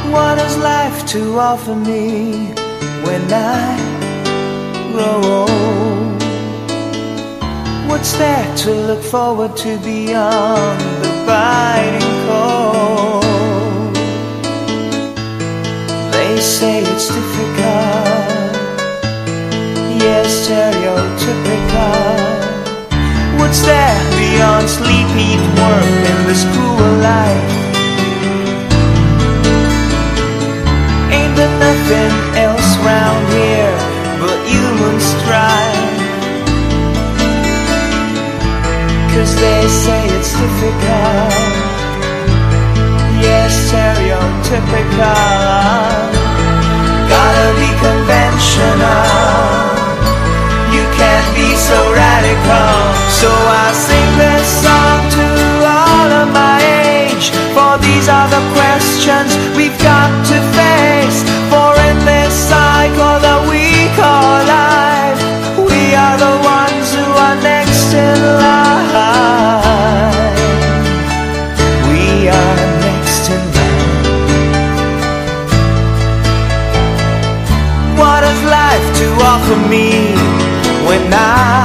What has life to offer me when I grow old? What's there to look forward to beyond the biting cold? They say it's difficult, yes, stereotypical. What's there beyond sleep, eat, work in this cruel life? Ain't there nothing else round here but human strife? 'Cause they say it's difficult, yes, stereotypical. Gotta be conventional, you can't be so radical. So I sing this song to all of my age, for these are the questions we've got to face. For in this cycle that we call life, we are the ones who are next in line. We are next in line. What has life to offer me when I